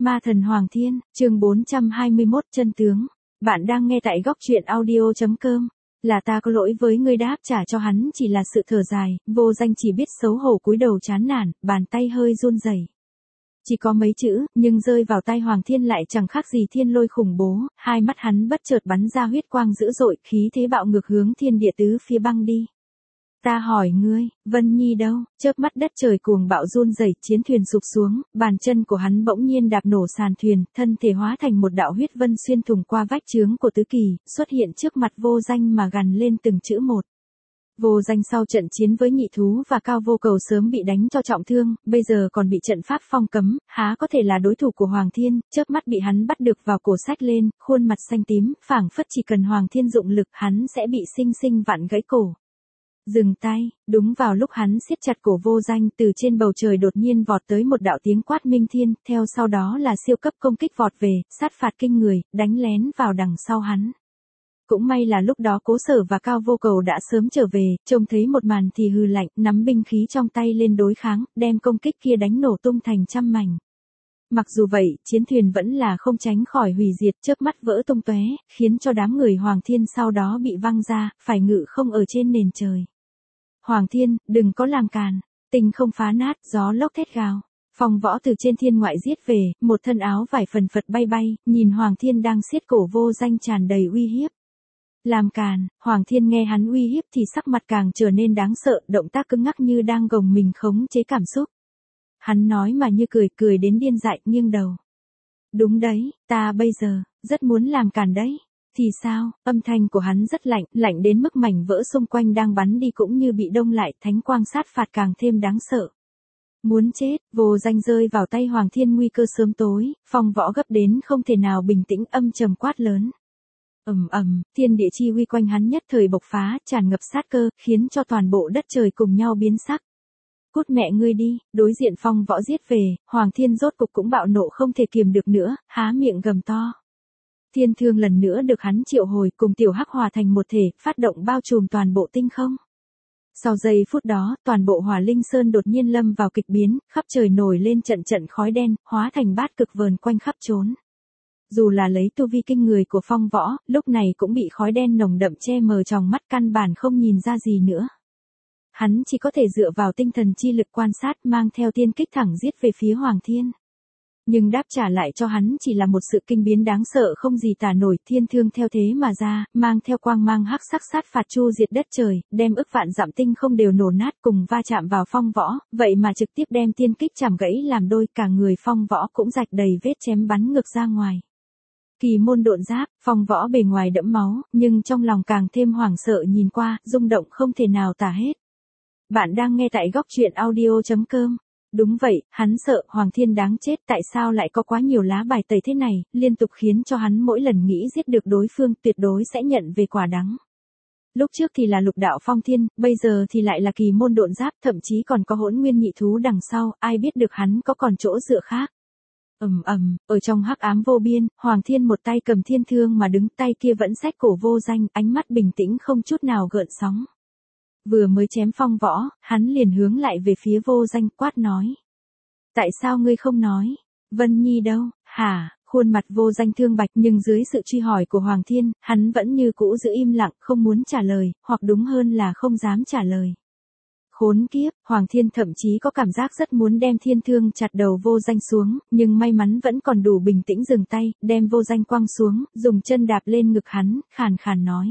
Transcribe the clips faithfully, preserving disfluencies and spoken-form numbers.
Ma thần Hoàng Thiên, chương bốn trăm hai mươi mốt chân tướng. Bạn đang nghe tại góc truyện audio chấm com. Là ta có lỗi với ngươi, đáp trả cho hắn chỉ là sự thở dài, vô danh chỉ biết xấu hổ cúi đầu chán nản, bàn tay hơi run rẩy. Chỉ có mấy chữ, nhưng rơi vào tay Hoàng Thiên lại chẳng khác gì thiên lôi khủng bố, hai mắt hắn bất chợt bắn ra huyết quang dữ dội, khí thế bạo ngược hướng thiên địa tứ phía băng đi. Ta hỏi ngươi, Vân Nhi đâu? Chớp mắt đất trời cuồng bạo run rẩy, chiến thuyền sụp xuống, bàn chân của hắn bỗng nhiên đạp nổ sàn thuyền, thân thể hóa thành một đạo huyết vân xuyên thủng qua vách chướng của tứ kỳ, xuất hiện trước mặt vô danh mà gằn lên từng chữ một. Vô danh sau trận chiến với nhị thú và cao vô cầu sớm bị đánh cho trọng thương, bây giờ còn bị trận pháp phong cấm, há có thể là đối thủ của Hoàng Thiên, chớp mắt bị hắn bắt được vào cổ sách lên, khuôn mặt xanh tím, phảng phất chỉ cần Hoàng Thiên dụng lực hắn sẽ bị sinh sinh vặn gãy cổ. Dừng tay, đúng vào lúc hắn siết chặt cổ vô danh, từ trên bầu trời đột nhiên vọt tới một đạo tiếng quát minh thiên, theo sau đó là siêu cấp công kích vọt về, sát phạt kinh người, đánh lén vào đằng sau hắn. Cũng may là lúc đó Cố Sở và Cao Vô Cầu đã sớm trở về, trông thấy một màn thì hừ lạnh, nắm binh khí trong tay lên đối kháng, đem công kích kia đánh nổ tung thành trăm mảnh. Mặc dù vậy, chiến thuyền vẫn là không tránh khỏi hủy diệt, chớp mắt vỡ tung tóe, khiến cho đám người Hoàng Thiên sau đó bị văng ra, phải ngự không ở trên nền trời. Hoàng Thiên, đừng có làm càn, tinh không phá nát, gió lốc thét gào. Phong Võ từ trên thiên ngoại giết về, một thân áo vải phần phật bay bay, nhìn Hoàng Thiên đang siết cổ vô danh tràn đầy uy hiếp. Làm càn, Hoàng Thiên nghe hắn uy hiếp thì sắc mặt càng trở nên đáng sợ, động tác cứng ngắc như đang gồng mình khống chế cảm xúc. Hắn nói mà như cười, cười đến điên dại, nghiêng đầu. Đúng đấy, ta bây giờ, rất muốn làm càn đấy. Thì sao, âm thanh của hắn rất lạnh, lạnh đến mức mảnh vỡ xung quanh đang bắn đi cũng như bị đông lại, thánh quang sát phạt càng thêm đáng sợ. Muốn chết, vô danh rơi vào tay Hoàng Thiên, nguy cơ sớm tối, Phong Võ gấp đến không thể nào bình tĩnh, âm trầm quát lớn. Ầm ầm, thiên địa chi uy quanh hắn nhất thời bộc phá, tràn ngập sát cơ, khiến cho toàn bộ đất trời cùng nhau biến sắc. Cút mẹ ngươi đi, đối diện Phong Võ giết về, Hoàng Thiên rốt cục cũng bạo nộ không thể kiềm được nữa, há miệng gầm to. Thiên thương lần nữa được hắn triệu hồi, cùng tiểu hắc hòa thành một thể, phát động bao trùm toàn bộ tinh không. Sau giây phút đó, toàn bộ Hỏa Linh Sơn đột nhiên lâm vào kịch biến, khắp trời nổi lên trận trận khói đen, hóa thành bát cực vờn quanh khắp trốn. Dù là lấy tu vi kinh người của Phong Võ, lúc này cũng bị khói đen nồng đậm che mờ tròng mắt, căn bản không nhìn ra gì nữa. Hắn chỉ có thể dựa vào tinh thần chi lực quan sát, mang theo tiên kích thẳng giết về phía Hoàng Thiên. Nhưng đáp trả lại cho hắn chỉ là một sự kinh biến đáng sợ không gì tả nổi, thiên thương theo thế mà ra, mang theo quang mang hắc sắc sát phạt chu diệt đất trời, đem ức vạn dặm tinh không đều nổ nát, cùng va chạm vào Phong Võ, vậy mà trực tiếp đem tiên kích chảm gãy làm đôi, cả người Phong Võ cũng rạch đầy vết chém bắn ngược ra ngoài. Kỳ môn độn giáp, Phong Võ bề ngoài đẫm máu, nhưng trong lòng càng thêm hoảng sợ, nhìn qua, rung động không thể nào tả hết. Bạn đang nghe tại góc truyện audio chấm com. Đúng vậy, hắn sợ Hoàng Thiên đáng chết, tại sao lại có quá nhiều lá bài tẩy thế này, liên tục khiến cho hắn mỗi lần nghĩ giết được đối phương tuyệt đối sẽ nhận về quả đắng. Lúc trước thì là Lục Đạo Phong Thiên, bây giờ thì lại là Kỳ môn độn giáp, thậm chí còn có Hỗn Nguyên nhị thú đằng sau, ai biết được hắn có còn chỗ dựa khác. Ầm ầm, ở trong hắc ám vô biên, Hoàng Thiên một tay cầm thiên thương mà đứng, tay kia vẫn xách cổ vô danh, ánh mắt bình tĩnh không chút nào gợn sóng. Vừa mới chém Phong Võ, hắn liền hướng lại về phía vô danh, quát nói. Tại sao ngươi không nói? Vân Nhi đâu? Hả? Khuôn mặt vô danh thương bạch, nhưng dưới sự truy hỏi của Hoàng Thiên, hắn vẫn như cũ giữ im lặng, không muốn trả lời, hoặc đúng hơn là không dám trả lời. Khốn kiếp, Hoàng Thiên thậm chí có cảm giác rất muốn đem thiên thương chặt đầu vô danh xuống, nhưng may mắn vẫn còn đủ bình tĩnh dừng tay, đem vô danh quăng xuống, dùng chân đạp lên ngực hắn, khàn khàn nói.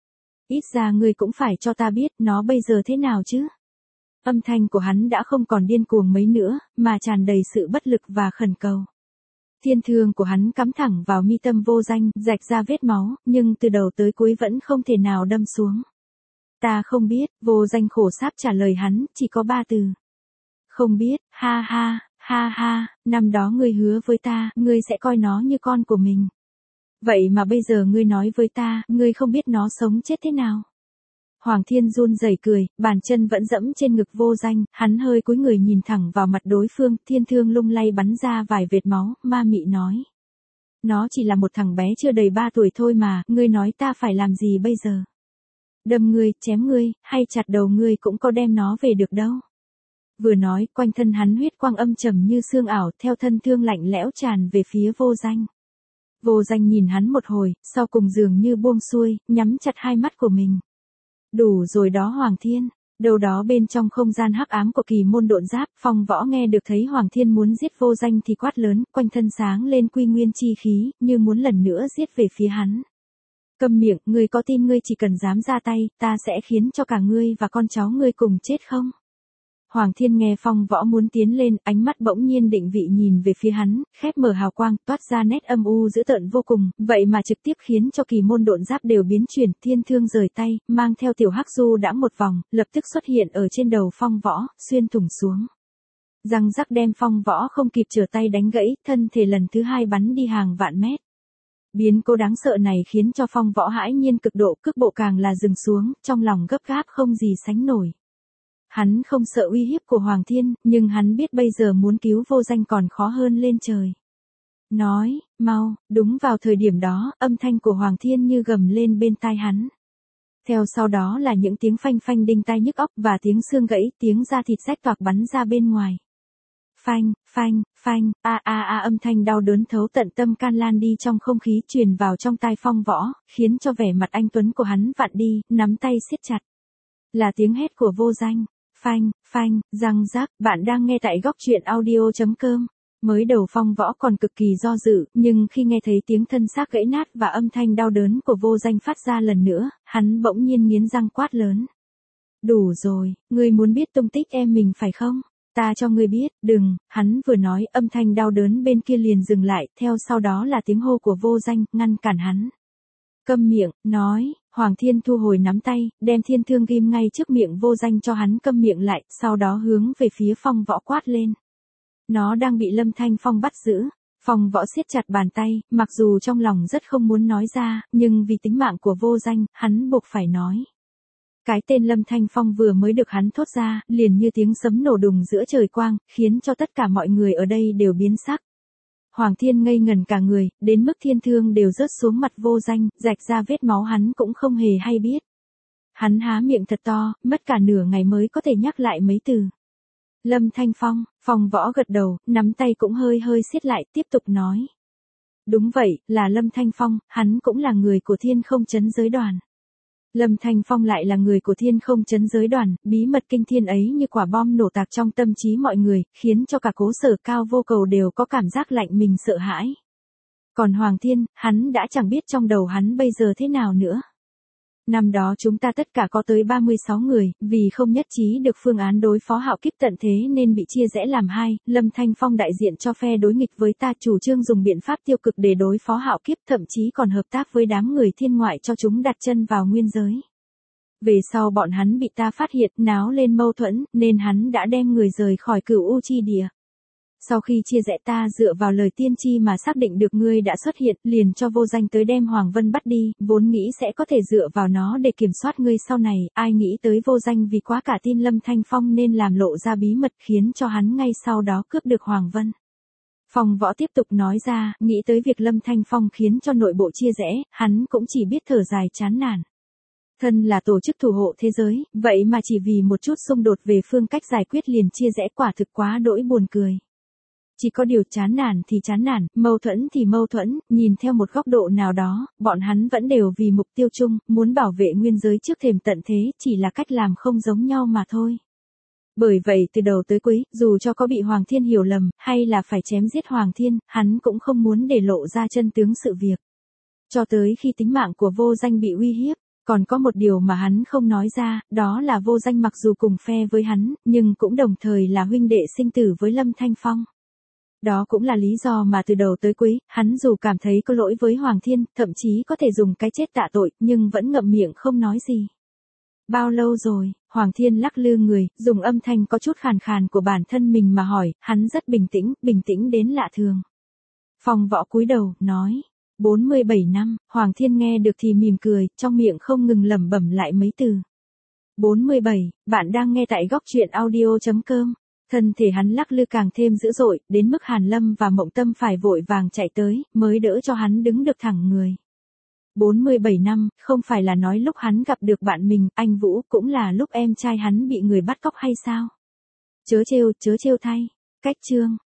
Ít ra ngươi cũng phải cho ta biết nó bây giờ thế nào chứ. Âm thanh của hắn đã không còn điên cuồng mấy nữa, mà tràn đầy sự bất lực và khẩn cầu. Thiên thương của hắn cắm thẳng vào mi tâm vô danh, rạch ra vết máu, nhưng từ đầu tới cuối vẫn không thể nào đâm xuống. Ta không biết, vô danh khổ sáp trả lời hắn, chỉ có ba từ. Không biết, ha ha, ha ha, năm đó ngươi hứa với ta, ngươi sẽ coi nó như con của mình. Vậy mà bây giờ ngươi nói với ta, ngươi không biết nó sống chết thế nào. Hoàng Thiên run rẩy cười, bàn chân vẫn dẫm trên ngực vô danh, hắn hơi cúi người nhìn thẳng vào mặt đối phương, thiên thương lung lay bắn ra vài vệt máu, ma mị nói. Nó chỉ là một thằng bé chưa đầy ba tuổi thôi mà, ngươi nói ta phải làm gì bây giờ? Đâm ngươi, chém ngươi, hay chặt đầu ngươi cũng có đem nó về được đâu. Vừa nói, quanh thân hắn huyết quang âm trầm như sương ảo, theo thân thương lạnh lẽo tràn về phía Vô Danh. Vô Danh nhìn hắn một hồi, sau cùng dường như buông xuôi, nhắm chặt hai mắt của mình. Đủ rồi đó Hoàng Thiên. Đâu đó bên trong không gian hắc ám của kỳ môn độn giáp, Phong Võ nghe được thấy Hoàng Thiên muốn giết Vô Danh thì quát lớn, quanh thân sáng lên quy nguyên chi khí, như muốn lần nữa giết về phía hắn. Câm miệng, ngươi có tin ngươi chỉ cần dám ra tay, ta sẽ khiến cho cả ngươi và con cháu ngươi cùng chết không? Hoàng Thiên nghe Phong Võ muốn tiến lên, ánh mắt bỗng nhiên định vị nhìn về phía hắn, khép mở hào quang, toát ra nét âm u dữ tợn vô cùng, vậy mà trực tiếp khiến cho kỳ môn độn giáp đều biến chuyển, thiên thương rời tay, mang theo tiểu hắc du đã một vòng, lập tức xuất hiện ở trên đầu Phong Võ, xuyên thủng xuống. Răng rắc đem Phong Võ không kịp trở tay đánh gãy, thân thể lần thứ hai bắn đi hàng vạn mét. Biến cố đáng sợ này khiến cho Phong Võ hãi nhiên cực độ, cước bộ càng là dừng xuống, trong lòng gấp gáp không gì sánh nổi. Hắn không sợ uy hiếp của Hoàng Thiên, nhưng hắn biết bây giờ muốn cứu Vô Danh còn khó hơn lên trời. Nói, mau, đúng vào thời điểm đó, âm thanh của Hoàng Thiên như gầm lên bên tai hắn. Theo sau đó là những tiếng phanh phanh đinh tai nhức óc và tiếng xương gãy, tiếng da thịt rách toạc bắn ra bên ngoài. Phanh, phanh, phanh, a a a âm thanh đau đớn thấu tận tâm can lan đi trong không khí truyền vào trong tai Phong Võ, khiến cho vẻ mặt anh tuấn của hắn vặn đi, nắm tay siết chặt. Là tiếng hét của Vô Danh. Phanh, phanh, răng rác, bạn đang nghe tại góc truyện audio.com. Mới đầu Phong Võ còn cực kỳ do dự, nhưng khi nghe thấy tiếng thân xác gãy nát và âm thanh đau đớn của Vô Danh phát ra lần nữa, hắn bỗng nhiên nghiến răng quát lớn. Đủ rồi, ngươi muốn biết tung tích em mình phải không? Ta cho ngươi biết, đừng, hắn vừa nói, âm thanh đau đớn bên kia liền dừng lại, theo sau đó là tiếng hô của Vô Danh, ngăn cản hắn. Câm miệng, nói, Hoàng Thiên thu hồi nắm tay, đem thiên thương ghim ngay trước miệng Vô Danh cho hắn câm miệng lại, sau đó hướng về phía Phong Võ quát lên. Nó đang bị Lâm Thanh Phong bắt giữ. Phong Võ siết chặt bàn tay, mặc dù trong lòng rất không muốn nói ra, nhưng vì tính mạng của Vô Danh, hắn buộc phải nói. Cái tên Lâm Thanh Phong vừa mới được hắn thốt ra, liền như tiếng sấm nổ đùng giữa trời quang, khiến cho tất cả mọi người ở đây đều biến sắc. Hoàng Thiên ngây ngần cả người, đến mức thiên thương đều rớt xuống mặt Vô Danh, rạch ra vết máu hắn cũng không hề hay biết. Hắn há miệng thật to, mất cả nửa ngày mới có thể nhắc lại mấy từ. Lâm Thanh Phong, Phong Võ gật đầu, nắm tay cũng hơi hơi siết lại, tiếp tục nói. Đúng vậy, là Lâm Thanh Phong, hắn cũng là người của Thiên Không Chấn Giới Đoàn. Lâm Thanh Phong lại là người của Thiên Không Chấn Giới Đoàn, bí mật kinh thiên ấy như quả bom nổ tạc trong tâm trí mọi người, khiến cho cả Cố Sở Cao Vô Cầu đều có cảm giác lạnh mình sợ hãi. Còn Hoàng Thiên, hắn đã chẳng biết trong đầu hắn bây giờ thế nào nữa. Năm đó chúng ta tất cả có tới ba mươi sáu người, vì không nhất trí được phương án đối phó Hạo Kiếp tận thế nên bị chia rẽ làm hai, Lâm Thanh Phong đại diện cho phe đối nghịch với ta chủ trương dùng biện pháp tiêu cực để đối phó Hạo Kiếp, thậm chí còn hợp tác với đám người thiên ngoại cho chúng đặt chân vào nguyên giới. Về sau bọn hắn bị ta phát hiện náo lên mâu thuẫn, nên hắn đã đem người rời khỏi Cửu U Chi Địa. Sau khi chia rẽ ta dựa vào lời tiên tri mà xác định được ngươi đã xuất hiện, liền cho Vô Danh tới đem Hoàng Vân bắt đi, vốn nghĩ sẽ có thể dựa vào nó để kiểm soát ngươi sau này, ai nghĩ tới Vô Danh vì quá cả tin Lâm Thanh Phong nên làm lộ ra bí mật khiến cho hắn ngay sau đó cướp được Hoàng Vân. Phong Võ tiếp tục nói ra, nghĩ tới việc Lâm Thanh Phong khiến cho nội bộ chia rẽ, hắn cũng chỉ biết thở dài chán nản. Thân là tổ chức thủ hộ thế giới, vậy mà chỉ vì một chút xung đột về phương cách giải quyết liền chia rẽ, quả thực quá đỗi buồn cười. Chỉ có điều chán nản thì chán nản, mâu thuẫn thì mâu thuẫn, nhìn theo một góc độ nào đó, bọn hắn vẫn đều vì mục tiêu chung, muốn bảo vệ nguyên giới trước thềm tận thế, chỉ là cách làm không giống nhau mà thôi. Bởi vậy từ đầu tới cuối, dù cho có bị Hoàng Thiên hiểu lầm, hay là phải chém giết Hoàng Thiên, hắn cũng không muốn để lộ ra chân tướng sự việc. Cho tới khi tính mạng của Vô Danh bị uy hiếp, còn có một điều mà hắn không nói ra, đó là Vô Danh mặc dù cùng phe với hắn, nhưng cũng đồng thời là huynh đệ sinh tử với Lâm Thanh Phong. Đó cũng là lý do mà từ đầu tới cuối, hắn dù cảm thấy có lỗi với Hoàng Thiên, thậm chí có thể dùng cái chết tạ tội, nhưng vẫn ngậm miệng không nói gì. Bao lâu rồi? Hoàng Thiên lắc lư người, dùng âm thanh có chút khàn khàn của bản thân mình mà hỏi, hắn rất bình tĩnh, bình tĩnh đến lạ thường. Phong Võ cúi đầu, nói, bốn mươi bảy năm, Hoàng Thiên nghe được thì mỉm cười, trong miệng không ngừng lẩm bẩm lại mấy từ. bốn mươi bảy, bạn đang nghe tại góc truyện audio.com. Thân thể hắn lắc lư càng thêm dữ dội, đến mức Hàn Lâm và Mộng Tâm phải vội vàng chạy tới, mới đỡ cho hắn đứng được thẳng người. bốn mươi bảy năm, không phải là nói lúc hắn gặp được bạn mình, anh Vũ, cũng là lúc em trai hắn bị người bắt cóc hay sao? Chớ trêu, chớ trêu thay. Cách chương.